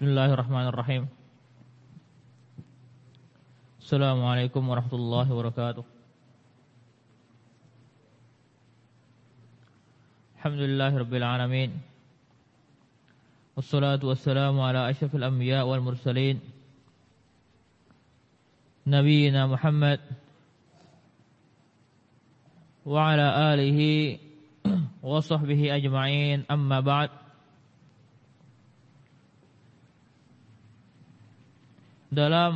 Bismillahirrahmanirrahim. Assalamualaikum warahmatullahi wabarakatuh. Alhamdulillahirabbil alamin. Wassalatu wassalamu ala asyrafil anbiya wal mursalin. Nabiyyina Muhammad wa ala alihi wa sahbihi ajma'in. Amma ba'd. Dalam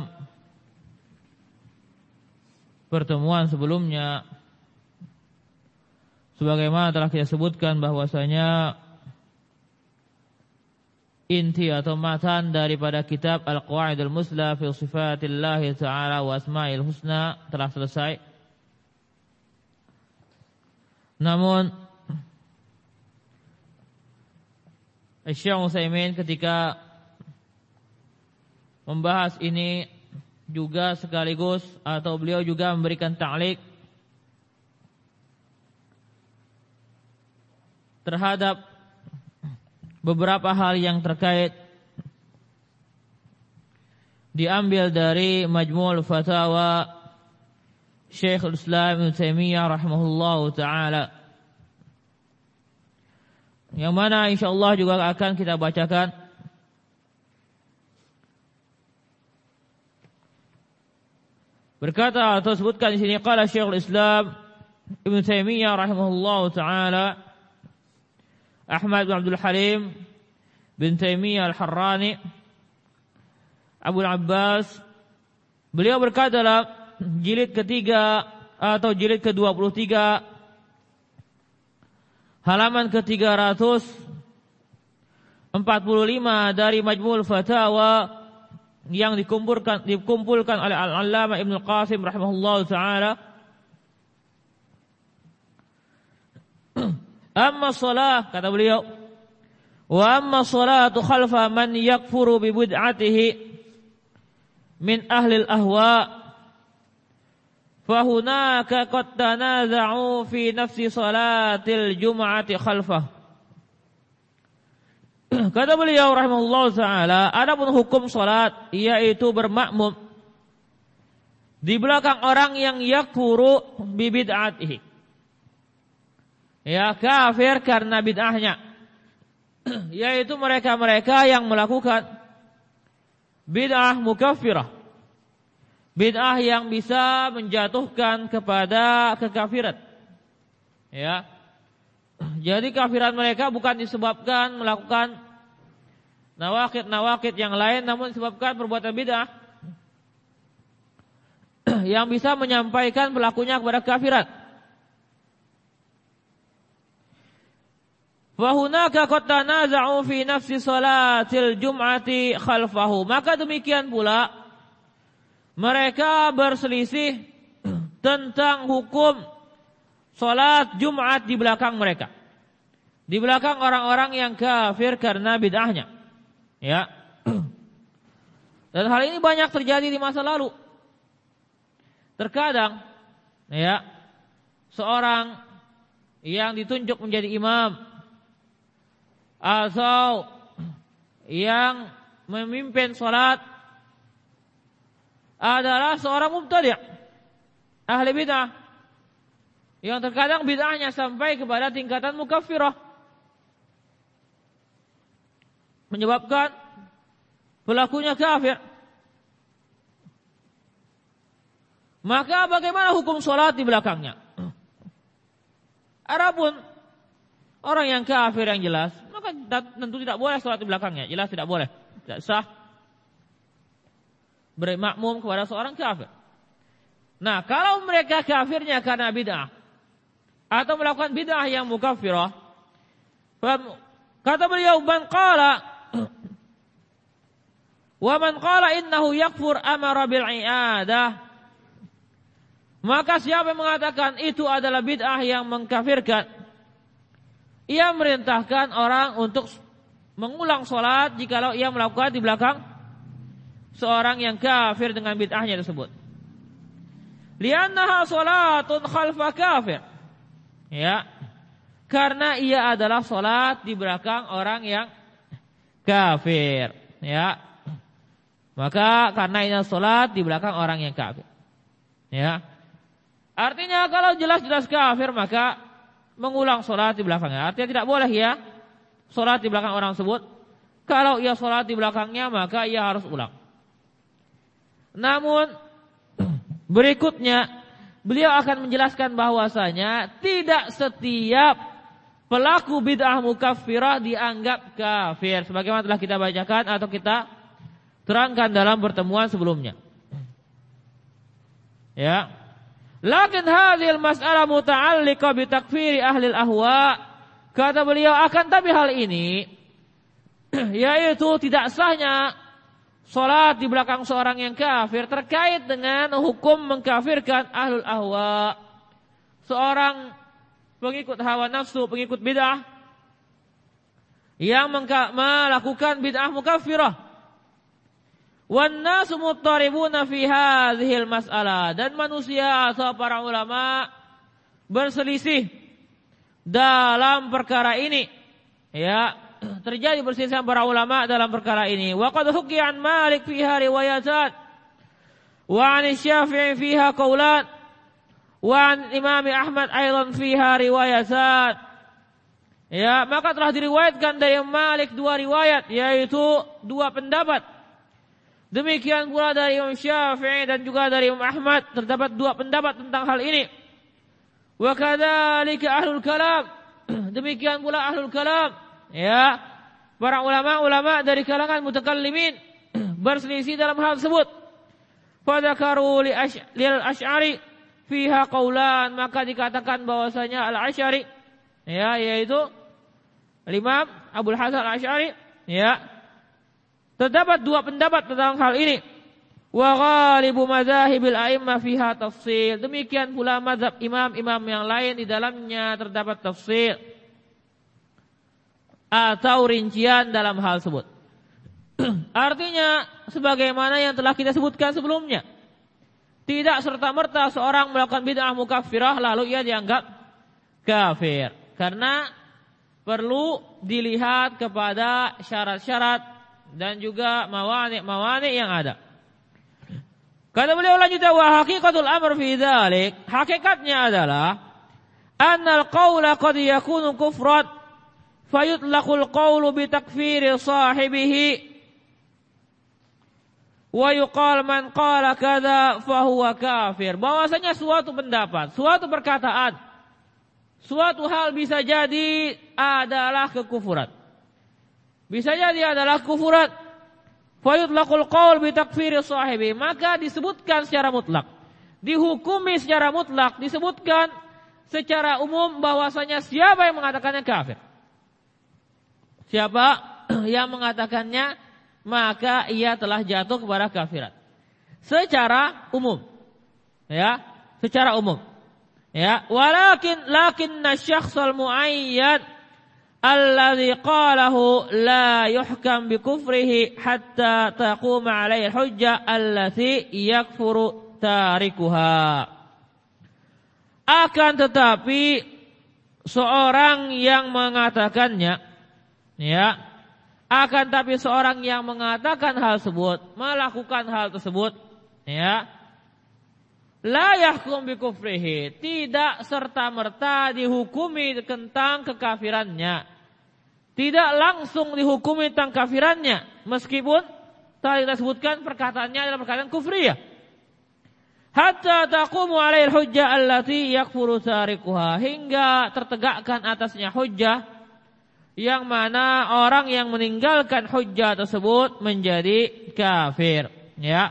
pertemuan sebelumnya, sebagaimana telah kita sebutkan bahwasanya inti atau matan daripada kitab Al-Qawaidul Musla fi Sifatillah Ta'ala wa Asma'il Husna telah selesai. Namun Syekh Utsaimin ketika membahas ini juga sekaligus atau beliau juga memberikan ta'liq terhadap beberapa hal yang terkait diambil dari Majmu'ul Fatawa Syekhul Islam Ibnu Taimiyah rahimahullahu taala, yang mana insyaallah juga akan kita bacakan. Berkata atau sebutkan di sini qala Syekhul Islam Ibnu Taimiyah rahimahullahu taala Ahmad bin Abdul Halim bin Taimiyah Al-Harrani Abu Abbas, beliau berkata dalam jilid ketiga atau jilid ke-23 halaman ke-345 dari Majmu'ul Fatawa yang dikumpulkan oleh Al-Allamah Ibnu Qasim rahimahullahu taala. Amma shalah, kata beliau, wa amma salatu khalfa man yakfuru bi bid'atihi min ahli al-ahwa fa hunaka qad tanaza'u fi nafsi salatil jum'ati khalfah. Kata beliau rahimahullah ta'ala, adapun hukum salat yaitu bermakmum di belakang orang yang yakfuru bi bid'atihi, ya kafir karena bid'ahnya, yaitu mereka-mereka yang melakukan bid'ah mukaffirah, bid'ah yang bisa menjatuhkan kepada kekafiran. Ya. Jadi kafiran mereka bukan disebabkan melakukan nawaqid yang lain, namun disebabkan perbuatan bid'ah yang bisa menyampaikan pelakunya kepada kafiran. Fa hunaka qad tanaza'u fi nafsi salatil jum'ati khalfahu. Maka demikian pula mereka berselisih tentang hukum salat Jumat di belakang mereka, di belakang orang-orang yang kafir karena bid'ahnya. Ya. Dan hal ini banyak terjadi di masa lalu. Terkadang ya, seorang yang ditunjuk menjadi imam atau yang memimpin salat adalah seorang mubtadi', ahli bid'ah, yang terkadang bid'ahnya sampai kepada tingkatan mukaffirah, menyebabkan pelakunya kafir. Maka bagaimana hukum salat di belakangnya? Adapun orang yang kafir yang jelas, maka tentu tidak boleh salat di belakangnya, jelas tidak boleh, tidak sah bermakmum kepada seorang kafir. Nah, kalau mereka kafirnya karena bid'ah atau melakukan bid'ah yang mukaffirah, kata beliau, man qala wa man qala innahu yakfur amara bil i'adah, maka siapa yang mengatakan itu adalah bid'ah yang mengkafirkan, ia merintahkan orang untuk mengulang salat jikalau ia melakukan di belakang seorang yang kafir dengan bid'ahnya tersebut. Li'annaha salatun khalfa kafir. Ya, karena ia adalah salat di belakang orang yang kafir. ya, maka karena ini salat di belakang orang yang kafir. Ya. Artinya kalau jelas-jelas kafir maka mengulang salat di belakangnya. Artinya tidak boleh ya salat di belakang orang tersebut. Kalau ia salat di belakangnya maka ia harus ulang. Namun berikutnya beliau akan menjelaskan bahwasanya tidak setiap pelaku bid'ah mukaffirah dianggap kafir, sebagaimana telah kita bacakan atau kita terangkan dalam pertemuan sebelumnya. Ya. Lakin hadhil mas'alah muta'alliqah bi takfiri ahli al-ahwa. Kata beliau, akan tapi hal ini yaitu tidak sahnya salat di belakang seorang yang kafir terkait dengan hukum mengkafirkan ahlul ahwa. Seorang pengikut hawa nafsu, pengikut bid'ah yang melakukan bid'ah mukaffirah. Wan nasu muttaribuna fi hadhil mas'alah, dan manusia atau para ulama berselisih dalam perkara ini. Ya, terjadi perselisihan para ulama dalam perkara ini. Wa qad hukiya an Malik fiha riwayatan wa an Syafi'i fiha qaulan wa an Imam Ahmad aidan fiha riwayatan. Ya, maka telah diriwayatkan dari Malik dua riwayat, yaitu dua pendapat. Demikian pula dari Imam Syafi'i dan juga dari Imam Ahmad terdapat dua pendapat tentang hal ini. Wa kadzalika ahlul kalam. Demikian pula ahlul kalam. Ya, para ulama-ulama dari kalangan mutakallimin berselisih dalam hal tersebut. Fadzakaru lil Asy'ari fiha qaulan, maka dikatakan bahwasanya Al-Asy'ari, ya, yaitu Imam Abdul Hasan Al-Asy'ari, ya, terdapat dua pendapat tentang hal ini. Wa ghalibu madzahibil a'immah fiha tafsil. Demikian pula mazhab imam-imam yang lain di dalamnya terdapat tafsil atau rincian dalam hal tersebut. Artinya sebagaimana yang telah kita sebutkan sebelumnya, tidak serta-merta seorang melakukan bid'ah mukaffirah lalu ia dianggap kafir, karena perlu dilihat kepada syarat-syarat dan juga mawani' yang ada. Kata beliau lanjutnya, wa haqiqatul amr fi dzalik, hakikatnya adalah annal qawla qad yakunu kufran fayutlaqul qawlu bi takfiri sahibihi wa yuqal man qala kadza fa huwa kafir. Bahwasanya suatu pendapat, suatu perkataan, suatu hal bisa jadi adalah kekufuran. Bisa jadi adalah kufuran. Fayutlaqul qaul bi takfiri sahibi, maka disebutkan secara mutlak, dihukumi secara mutlak, disebutkan secara umum bahwasanya siapa yang mengatakannya kafir, siapa yang mengatakannya, maka ia telah jatuh kepada kafiran secara umum, ya, secara umum, ya. Lakinna syakhsal muayyan alladhi qalahu la yuhkam bi kufrihi hatta taquma alaihi hujjah allati yakfuru tarikuha. Akan tetapi seorang yang mengatakannya, ya, akan tapi seorang yang mengatakan hal tersebut, melakukan hal tersebut, ya, la yahkum bi kufrihi, tidak serta-merta dihukumi tentang kekafirannya, tidak langsung dihukumi tentang kafirannya, meskipun tadi kita sebutkan perkataannya adalah perkataan kufriyah. Hatta taqumu alaihi hujjah allati yakfuru tarikuha, hingga tertegakkan atasnya hujjah yang mana orang yang meninggalkan hujjah tersebut menjadi kafir, ya.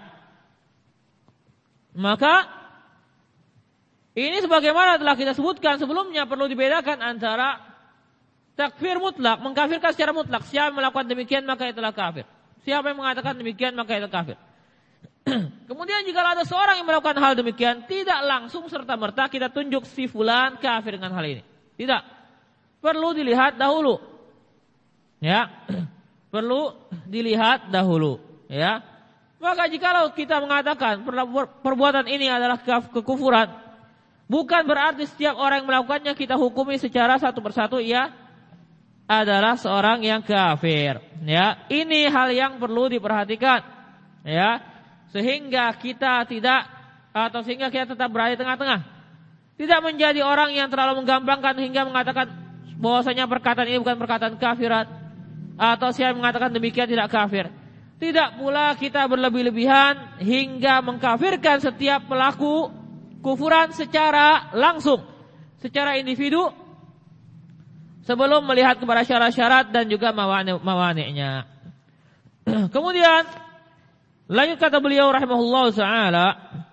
Maka ini sebagaimana telah kita sebutkan sebelumnya, perlu dibedakan antara takfir mutlak, mengkafirkan secara mutlak. Siapa yang melakukan demikian maka ia telah kafir. Siapa yang mengatakan demikian maka ia telah kafir. Kemudian jika ada seorang yang melakukan hal demikian, tidak langsung serta-merta kita tunjuk si fulan kafir dengan hal ini. Tidak. Perlu dilihat dahulu. Ya. Perlu dilihat dahulu, ya. Maka jikalau kita mengatakan perbuatan ini adalah kekufuran, bukan berarti setiap orang yang melakukannya kita hukumi secara satu persatu ia adalah seorang yang kafir. Ya, ini hal yang perlu diperhatikan. Ya, sehingga kita tetap berada di tengah-tengah. Tidak menjadi orang yang terlalu menggampangkan hingga mengatakan bahwasanya perkataan ini bukan perkataan kafirat, atau siapa mengatakan demikian tidak kafir. Tidak pula kita berlebih-lebihan hingga mengkafirkan setiap pelaku kufuran secara langsung, secara individu, sebelum melihat kepada syarat-syarat dan juga mawani'-nya. Kemudian lanjut kata beliau rahimahullah ta'ala,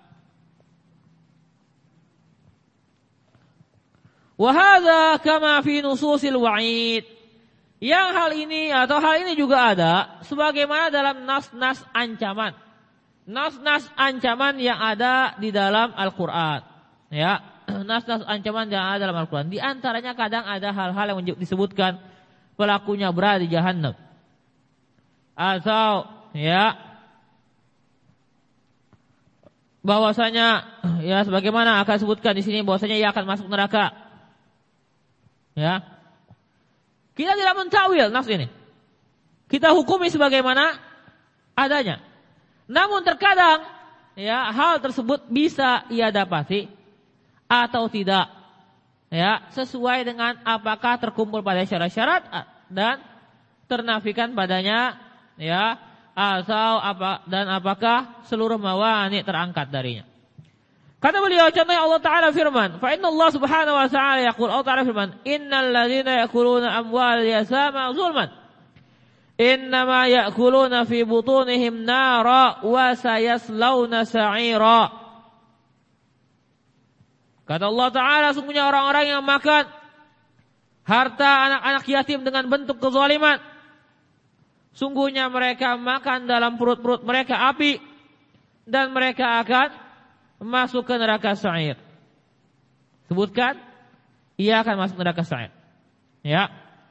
wa hadza kama fi nususil wa'id. Yang hal ini juga ada sebagaimana dalam nas-nas ancaman. Nas-nas ancaman yang ada di dalam Al-Qur'an. Ya, nas-nas ancaman yang ada dalam Al-Qur'an. Di antaranya kadang ada hal-hal yang disebutkan pelakunya berada di jahannam. Atau ya bahwasanya ya sebagaimana akan sebutkan di sini bahwasanya ia akan masuk neraka. Ya. Kita tidak mentawil nas ini. Kita hukumi sebagaimana adanya. Namun terkadang ya hal tersebut bisa ia dapati atau tidak. Ya, sesuai dengan apakah terkumpul pada syarat-syarat dan ternafikan padanya ya, atau apakah seluruh mawani terangkat darinya. Kata beliau contohnya Allah Ta'ala firman, fa inna Allah subhanahu wa ta'ala yaqul, Allah Ta'ala firman, innal ladzina ya'kuluna amwal yatama zulman innama ya'kuluna fi butunihim nara wa sayaslawna sa'ira. Kata Allah Ta'ala, sungguhnya orang-orang yang makan harta anak-anak yatim dengan bentuk kezaliman, sungguhnya mereka makan dalam perut-perut mereka api, dan mereka akan masuk ke neraka sa'ir. Sebutkan, ia akan masuk neraka sa'ir. Ya.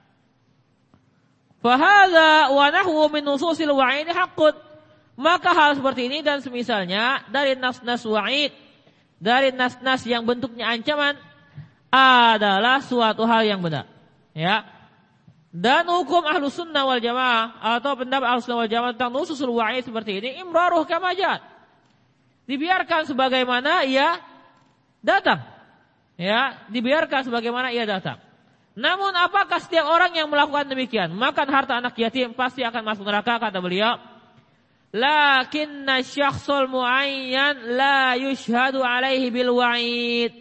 Fahadha wa nahwu min nususil wa'id haqqun. Maka hal seperti ini dan semisalnya dari nas-nas wa'id, dari nas-nas yang bentuknya ancaman adalah suatu hal yang benar. Ya. Dan hukum Ahlus Sunnah wal Jamaah atau pendapat Ahlus Sunnah wal Jamaah tentang nususul wa'id seperti ini, imraruh kama ja'at. Dibiarkan sebagaimana ia datang. Ya, dibiarkan sebagaimana ia datang. Namun apakah setiap orang yang melakukan demikian, makan harta anak yatim pasti akan masuk neraka? Kata beliau, lakinna syakhsul muayyan la yushhadu alaihi bil wa'id.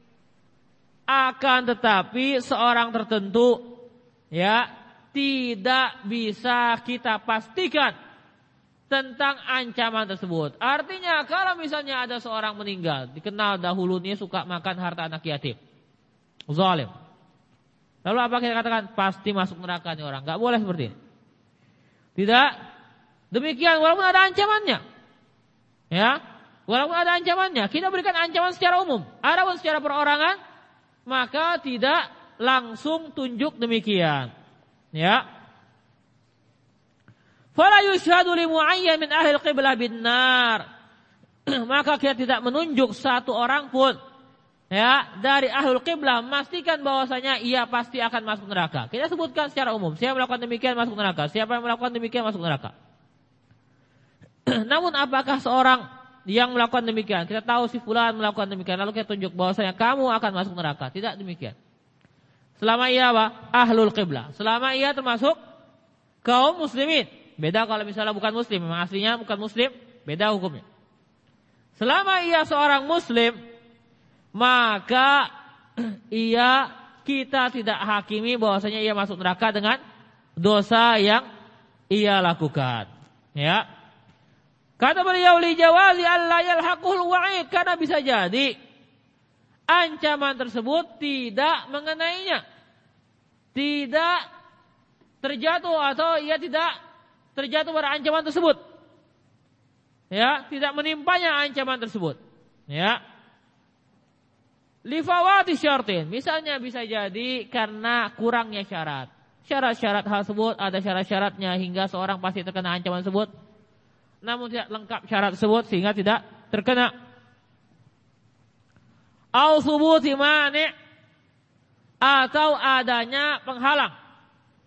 Akan tetapi seorang tertentu ya tidak bisa kita pastikan tentang ancaman tersebut. Artinya kalau misalnya ada seorang meninggal, dikenal dahulunya suka makan harta anak yatim, zalim. Lalu apa kita katakan? Pasti masuk neraka nih orang. Gak boleh seperti ini. Tidak demikian, walaupun ada ancamannya. Ya, walaupun ada ancamannya, kita berikan ancaman secara umum. Adapun secara perorangan, maka tidak langsung tunjuk demikian. Ya. Fala yushhadu li mu'ayyan min ahli al-qiblah bin nar. Maka kita tidak menunjuk satu orang pun ya dari ahlul qiblah memastikan bahwasanya ia pasti akan masuk neraka. Kita sebutkan secara umum, siapa melakukan demikian masuk neraka, siapa yang melakukan demikian masuk neraka. Namun apakah seorang yang melakukan demikian, kita tahu si fulan melakukan demikian, lalu kita tunjuk bahwasanya kamu akan masuk neraka? Tidak demikian. Selama ia apa? Ahlul qiblah. Selama ia termasuk kaum muslimin. Beda kalau misalnya bukan muslim, memang aslinya bukan muslim, beda hukumnya. Selama ia seorang muslim, maka kita tidak hakimi bahwasanya ia masuk neraka dengan dosa yang ia lakukan. Ya. Kata beliau li jawazi alla yalhaqul wa'id, karena bisa jadi ancaman tersebut tidak mengenainya. Tidak terjatuh atau ia tidak terjatuh pada ancaman tersebut. Ya, tidak menimpanya ancaman tersebut. Ya. Li fawati syartin, misalnya bisa jadi karena kurangnya syarat. Syarat-syarat hal tersebut ada syarat-syaratnya hingga seorang pasti terkena ancaman tersebut. Namun tidak lengkap syarat tersebut sehingga tidak terkena. Au thubuti mani', atau adanya penghalang.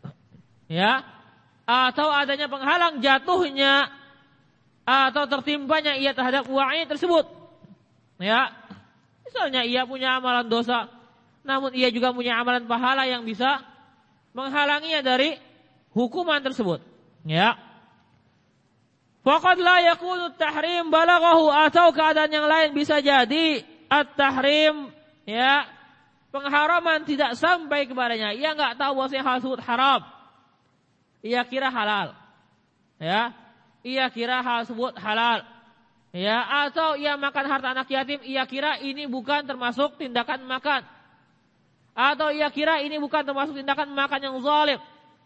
ya, atau adanya penghalang jatuhnya atau tertimpanya ia terhadap wa'id tersebut. Ya. Misalnya ia punya amalan dosa, namun ia juga punya amalan pahala yang bisa menghalanginya dari hukuman tersebut. Ya. Faqad la yakunu at-tahrim balaghahu, atau keadaan yang lain bisa jadi at-tahrim, ya, pengharaman tidak sampai kepadanya. Ia enggak tahu bahwasanya hal tersebut haram. Ia kira halal. Ya. Ia kira hal tersebut halal. Ya, atau ia makan harta anak yatim, ia kira ini bukan termasuk tindakan makan. Atau ia kira ini bukan termasuk tindakan makan yang zalim.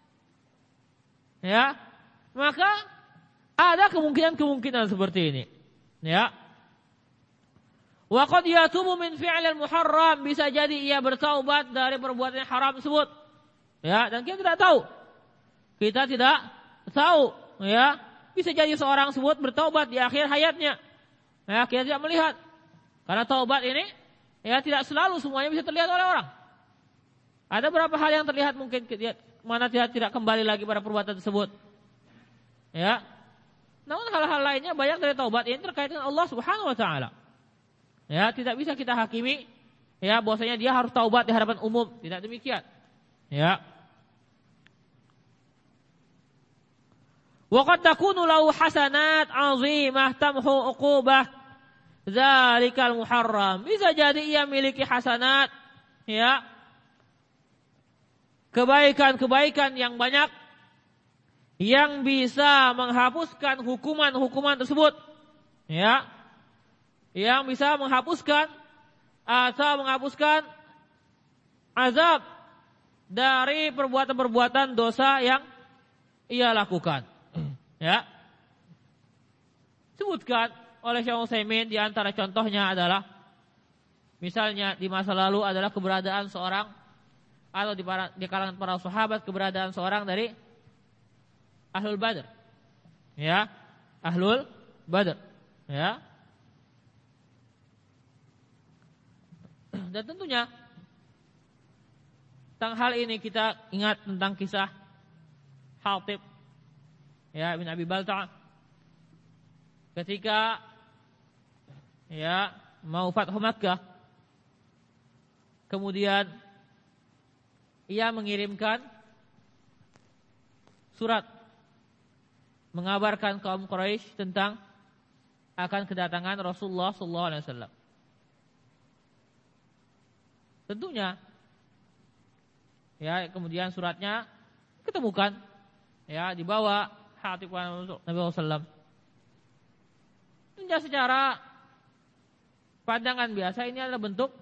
Ya. Maka ada kemungkinan seperti ini. Ya. Wa qad yatubu min fi'lil muharram, bisa jadi ia bertaubat dari perbuatan yang haram tersebut. Ya, dan kita tidak tahu. Kita tidak tahu, ya. Bisa jadi seorang tersebut bertaubat di akhir hayatnya. Ya, kita tidak melihat. Karena taubat ini, ya, tidak selalu semuanya bisa terlihat oleh orang. Ada beberapa hal yang terlihat mungkin mana tidak kembali lagi pada perbuatan tersebut. Ya. Namun hal-hal lainnya banyak dari taubat ini terkait dengan Allah Subhanahu wa taala. Ya, tidak bisa kita hakimi, ya, bahwasanya dia harus taubat di hadapan umum, tidak demikian. Ya. Wa qad takunu lahu hasanat 'azimah tamhu 'uqubah dzalikal muharram. Bisa jadi ia memiliki hasanat, ya, kebaikan-kebaikan yang banyak yang bisa menghapuskan hukuman-hukuman tersebut. Ya. Yang bisa menghapuskan atau menghapuskan azab dari perbuatan-perbuatan dosa yang ia lakukan. Ya. Sebutkan oleh Syekh Utsaimin di antara contohnya adalah misalnya di masa lalu adalah keberadaan seorang atau di kalangan para sahabat keberadaan seorang dari Ahlul Badr. Ya, Ahlul Badr. Ya. Dan tentunya tentang hal ini kita ingat tentang kisah Hatib, ya, bin Abi Balta'ah ketika, ya, mau Fathu Makkah, kemudian ia mengirimkan surat mengabarkan kaum Quraisy tentang akan kedatangan Rasulullah sallallahu alaihi wasallam. Tentunya, ya, kemudian suratnya ketemukan, ya, dibawa Hatib Nabi SAW. Tentunya secara pandangan biasa ini adalah bentuk,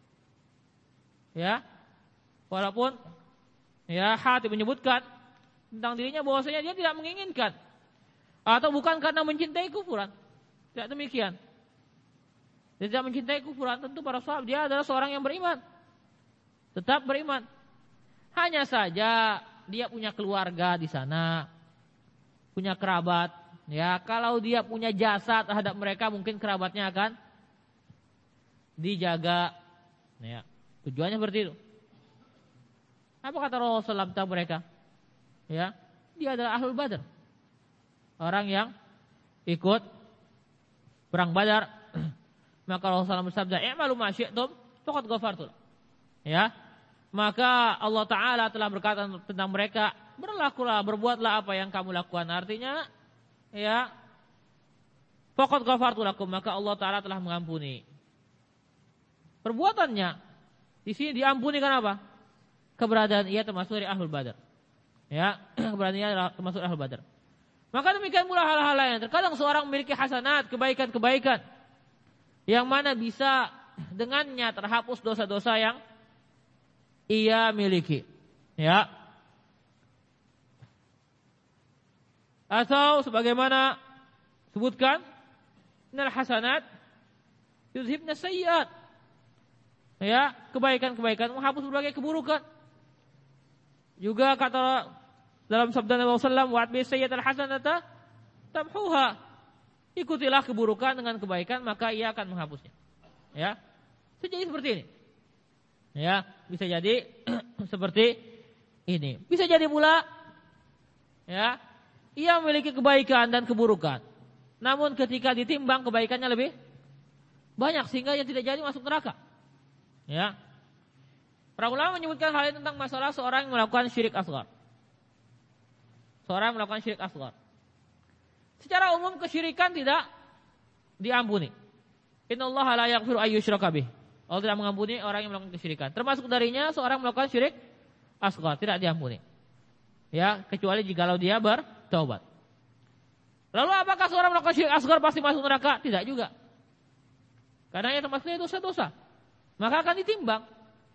ya, walaupun, ya, Hatib menyebutkan tentang dirinya bahwasanya dia tidak menginginkan atau bukan karena mencintai kufuran. Tidak demikian. Dia tidak mencintai kufuran, tentu para sahabat dia adalah seorang yang beriman. Tetap beriman. Hanya saja dia punya keluarga di sana, punya kerabat. Ya, kalau dia punya jasa terhadap mereka, mungkin kerabatnya akan dijaga. Ya, tujuannya seperti itu. Apa kata Rasulullah tentang mereka? Ya, dia adalah Ahlul Badr. Orang yang ikut perang Badar. Maka Rasulullah bersabda, "I'malu ma syi'tum faqad ghafartu." Ya. Maka Allah Ta'ala telah berkata tentang mereka, berlakulah, berbuatlah apa yang kamu lakukan. Artinya, ya, faqad ghafartu lakum, maka Allah Ta'ala telah mengampuni. Perbuatannya di sini diampuni karena apa? Keberadaan ia termasuk dari Ahlul Badar. Ya, keberadaan ia termasuk Ahlul Badar. Maka demikian pula hal-hal lain. Terkadang seorang memiliki hasanat, kebaikan-kebaikan yang mana bisa dengannya terhapus dosa-dosa yang ia miliki. Ya. Atau sebagaimana sebutkan, innal hasanat yudhibna sayyi'at. Ya, kebaikan-kebaikan menghapus berbagai keburukan. Juga kata dalam sabda Nabi sallallahu alaihi wasallam, "Wa'at bi sayyi'atil hasanata tamhuha." Ikutilah keburukan dengan kebaikan, maka ia akan menghapusnya. Ya. Jadi seperti ini. Ya, bisa jadi seperti ini. Bisa jadi pula, Ya, ia memiliki kebaikan dan keburukan. Namun ketika ditimbang kebaikannya lebih banyak sehingga ia tidak jadi masuk neraka. Ya. Para ulama menyebutkan hal ini tentang masalah seorang yang melakukan syirik asghar. Seorang yang melakukan syirik asghar. Secara umum kesyirikan tidak diampuni. Innallaha la yaghfiru ayyushraka bih. Allah tidak mengampuni orang yang melakukan kesyirikan. Termasuk darinya seorang melakukan syirik asghar, tidak diampuni. Ya, kecuali jikalau dia bertaubat. Lalu apakah seorang melakukan syirik asghar pasti masuk neraka? Tidak juga. Karena yang termasuknya dosa-dosa. Maka akan ditimbang.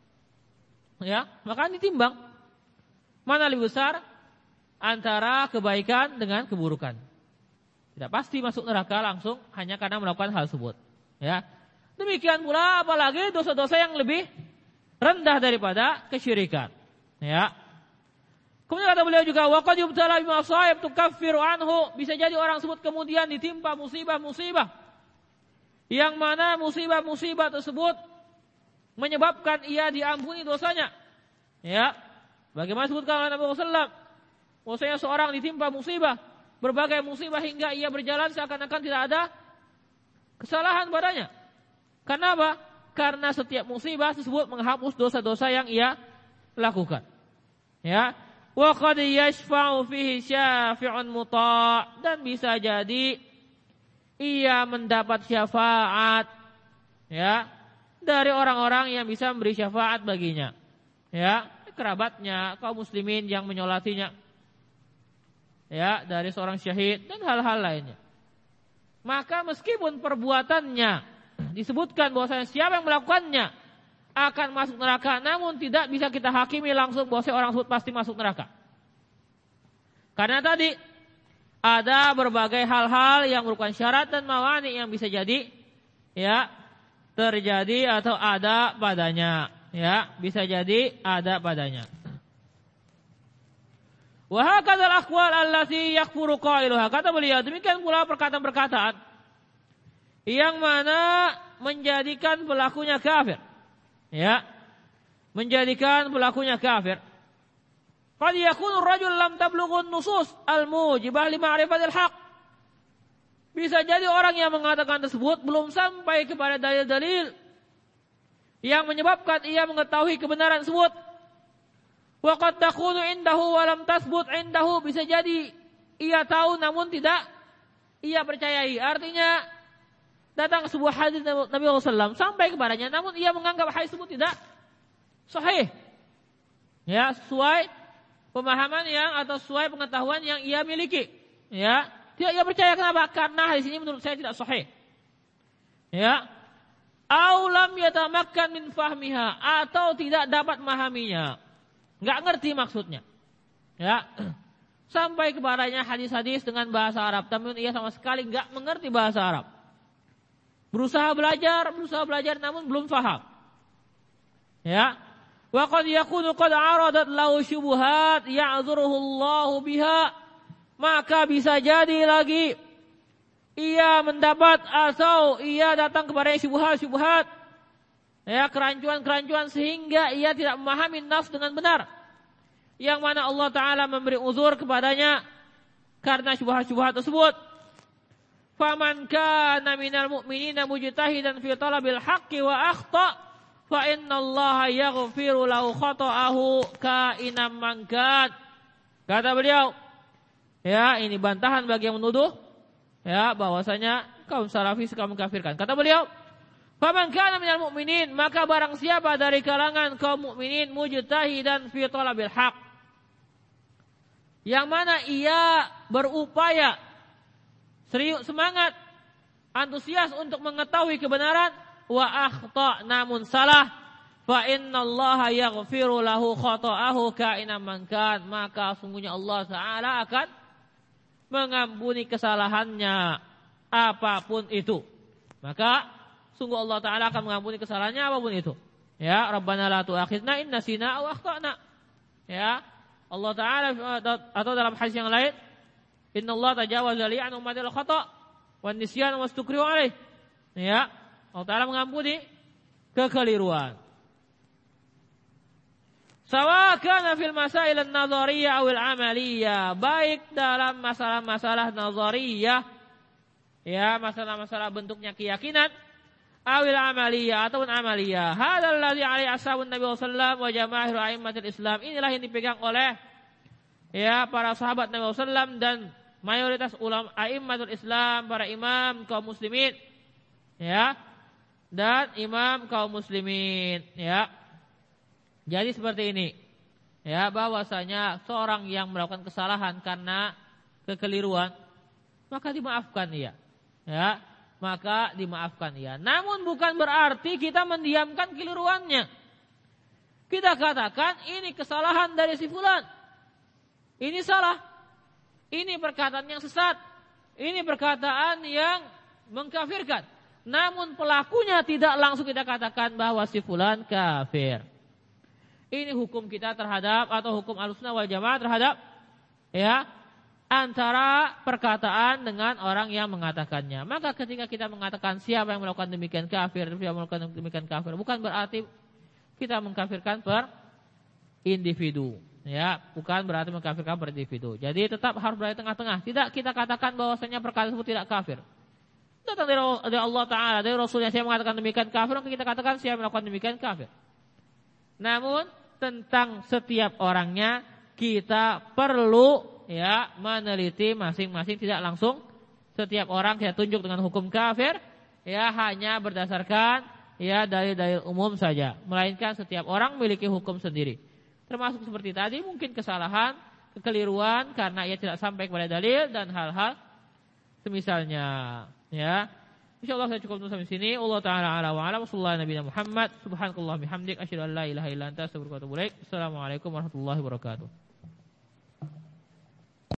Ya, maka akan ditimbang. Mana lebih besar antara kebaikan dengan keburukan. Tidak pasti masuk neraka langsung hanya karena melakukan hal tersebut. Ya. Demikian pula apalagi dosa-dosa yang lebih rendah daripada kesyirikan. Ya. Kemudian kata beliau juga waqad yubtala bima asaib tukaffiru anhu, bisa jadi orang tersebut kemudian ditimpa musibah-musibah yang mana musibah-musibah tersebut menyebabkan ia diampuni dosanya. Ya. Bagaimana disebutkan oleh Nabi sallallahu alaihi wasallam, bahwasanya seorang ditimpa musibah, berbagai musibah hingga ia berjalan seakan-akan tidak ada kesalahan padanya. Karena apa? Karena setiap musibah tersebut menghapus dosa-dosa yang ia lakukan. Ya. Wa qad yashfa'u fihi syafi'un muta', dan bisa jadi ia mendapat syafaat ya dari orang-orang yang bisa memberi syafaat baginya. Ya, kerabatnya, kaum muslimin yang menyolatinya. Ya, dari seorang syahid dan hal-hal lainnya. Maka meskipun perbuatannya disebutkan bahwasanya siapa yang melakukannya akan masuk neraka, namun tidak bisa kita hakimi langsung bahwasanya orang tersebut pasti masuk neraka. Karena tadi ada berbagai hal-hal yang merupakan syarat dan mawani yang bisa jadi ya terjadi atau ada padanya, ya, bisa jadi ada padanya. Wa hakadzal aqwal allati yakfuru qailuha, kata beliau, demikian pula perkataan-perkataan yang mana menjadikan pelakunya kafir. Ya. Menjadikan pelakunya kafir. Qad yakunu ar-rajul lam tablughun nusus al-mujibah li ma'rifatil haqq. Bisa jadi orang yang mengatakan tersebut belum sampai kepada dalil-dalil yang menyebabkan ia mengetahui kebenaran tersebut. Wa qad takunu indahu wa lam tasbut indahu, bisa jadi ia tahu namun tidak ia percayai. Artinya datang sebuah hadis Nabi SAW sampai kepadanya, namun ia menganggap hadis tersebut tidak sahih. Ya, sesuai pemahaman yang atau sesuai pengetahuan yang ia miliki. Ya, tidak ia percaya. Kenapa? Karena hadis ini menurut saya tidak sahih. Ya, au lam yatamakkan min fahmiha, atau tidak dapat memahaminya. Enggak ngerti maksudnya. Ya. Sampai kepadanya hadis-hadis dengan bahasa Arab, namun ia sama sekali enggak mengerti bahasa Arab. Berusaha belajar namun belum faham. Ya. Wa qad yakunu qad aradat lahu syubhat ya'dhuruhu Allah biha, maka bisa jadi lagi ia mendapat atau ia datang kepada syubhat-syubhat, ya, kerancuan-kerancuan sehingga ia tidak memahami nas dengan benar, yang mana Allah Ta'ala memberi uzur kepadanya karena syubhat-syubhat tersebut. Faman kana minal mu'minina mujtahidan fi talabil haqqi wa akhta fa innallaha yaghfiru lahu khata'ahu kainam man kan. Kata beliau, ya, ini bantahan bagi yang menuduh ya bahwasanya kaum salafi suka mengkafirkan. Kata beliau, faman kana minal mu'minin, maka barang siapa dari kalangan kaum mukminin mujtahidan fi talabil haqq, yang mana ia berupaya serius, semangat, antusias untuk mengetahui kebenaran, wa akhta, namun salah, fa innallaha yaghfiru lahu khata'ahu kainam man kan, maka sungguhnya Allah Ta'ala akan mengampuni kesalahannya apapun itu. Maka sungguh Allah Ta'ala akan mengampuni kesalahannya apapun itu. Ya, Rabbana la tu'akhidna in nasina aw akhtana. Ya, Allah Ta'ala, atau dalam hadis yang lain, innallaha tajawaza li an ummatil khata' wan nisyan wastukrihu alaih. Ya, Allah Ta'ala mengampuni kekeliruan. Sawa kana fil masail an-nazariyah awil amaliyah, baik dalam masalah-masalah nazariyah, ya masalah-masalah bentuknya keyakinan, awil amaliyah ataupun amaliyah. Hadzal ladzi alaihi ashabun Nabi sallallahu alaihi wasallam wa jamaahiru a'immatil Islam. Inilah yang dipegang oleh ya para sahabat Nabi sallallahu alaihi wasallam dan mayoritas ulama a'immatul Islam, para imam kaum muslimin, ya, dan imam kaum muslimin, ya. Jadi seperti ini, ya, bahwasanya seorang yang melakukan kesalahan karena kekeliruan, maka dimaafkan ia, ya, maka dimaafkan ia. Namun bukan berarti kita mendiamkan keliruannya. Kita katakan ini kesalahan dari si fulan, ini salah, ini perkataan yang sesat, ini perkataan yang mengkafirkan. Namun pelakunya tidak langsung kita katakan bahwa si fulan kafir. Ini hukum kita terhadap atau hukum Ahlussunnah wal Jamaah terhadap ya antara perkataan dengan orang yang mengatakannya. Maka ketika kita mengatakan siapa yang melakukan demikian kafir, siapa yang melakukan demikian kafir, bukan berarti kita mengkafirkan per individu, ya, bukan berarti mengkafirkan per individu. Jadi tetap harus berada di tengah-tengah. Tidak kita katakan bahwasanya perkara tersebut tidak kafir. Datang dari Allah Ta'ala, dari Rasulnya siapa mengatakan demikian kafir, maka kita katakan siapa yang melakukan demikian kafir. Namun tentang setiap orangnya kita perlu ya meneliti masing-masing, tidak langsung setiap orang kita tunjuk dengan hukum kafir, ya hanya berdasarkan ya dalil-dalil umum saja, melainkan setiap orang memiliki hukum sendiri. Termasuk seperti tadi mungkin kesalahan, kekeliruan karena ia tidak sampai kepada dalil dan hal-hal semisalnya, ya. Insyaallah saya cukup sampai sini. Allah taala ala wa ala sallallahu nabiyana Muhammad subhanallahi bihamdik asyhadu an la ilaha illa anta astaghfiruka wa atubu ilaik. Assalamualaikum warahmatullahi wabarakatuh.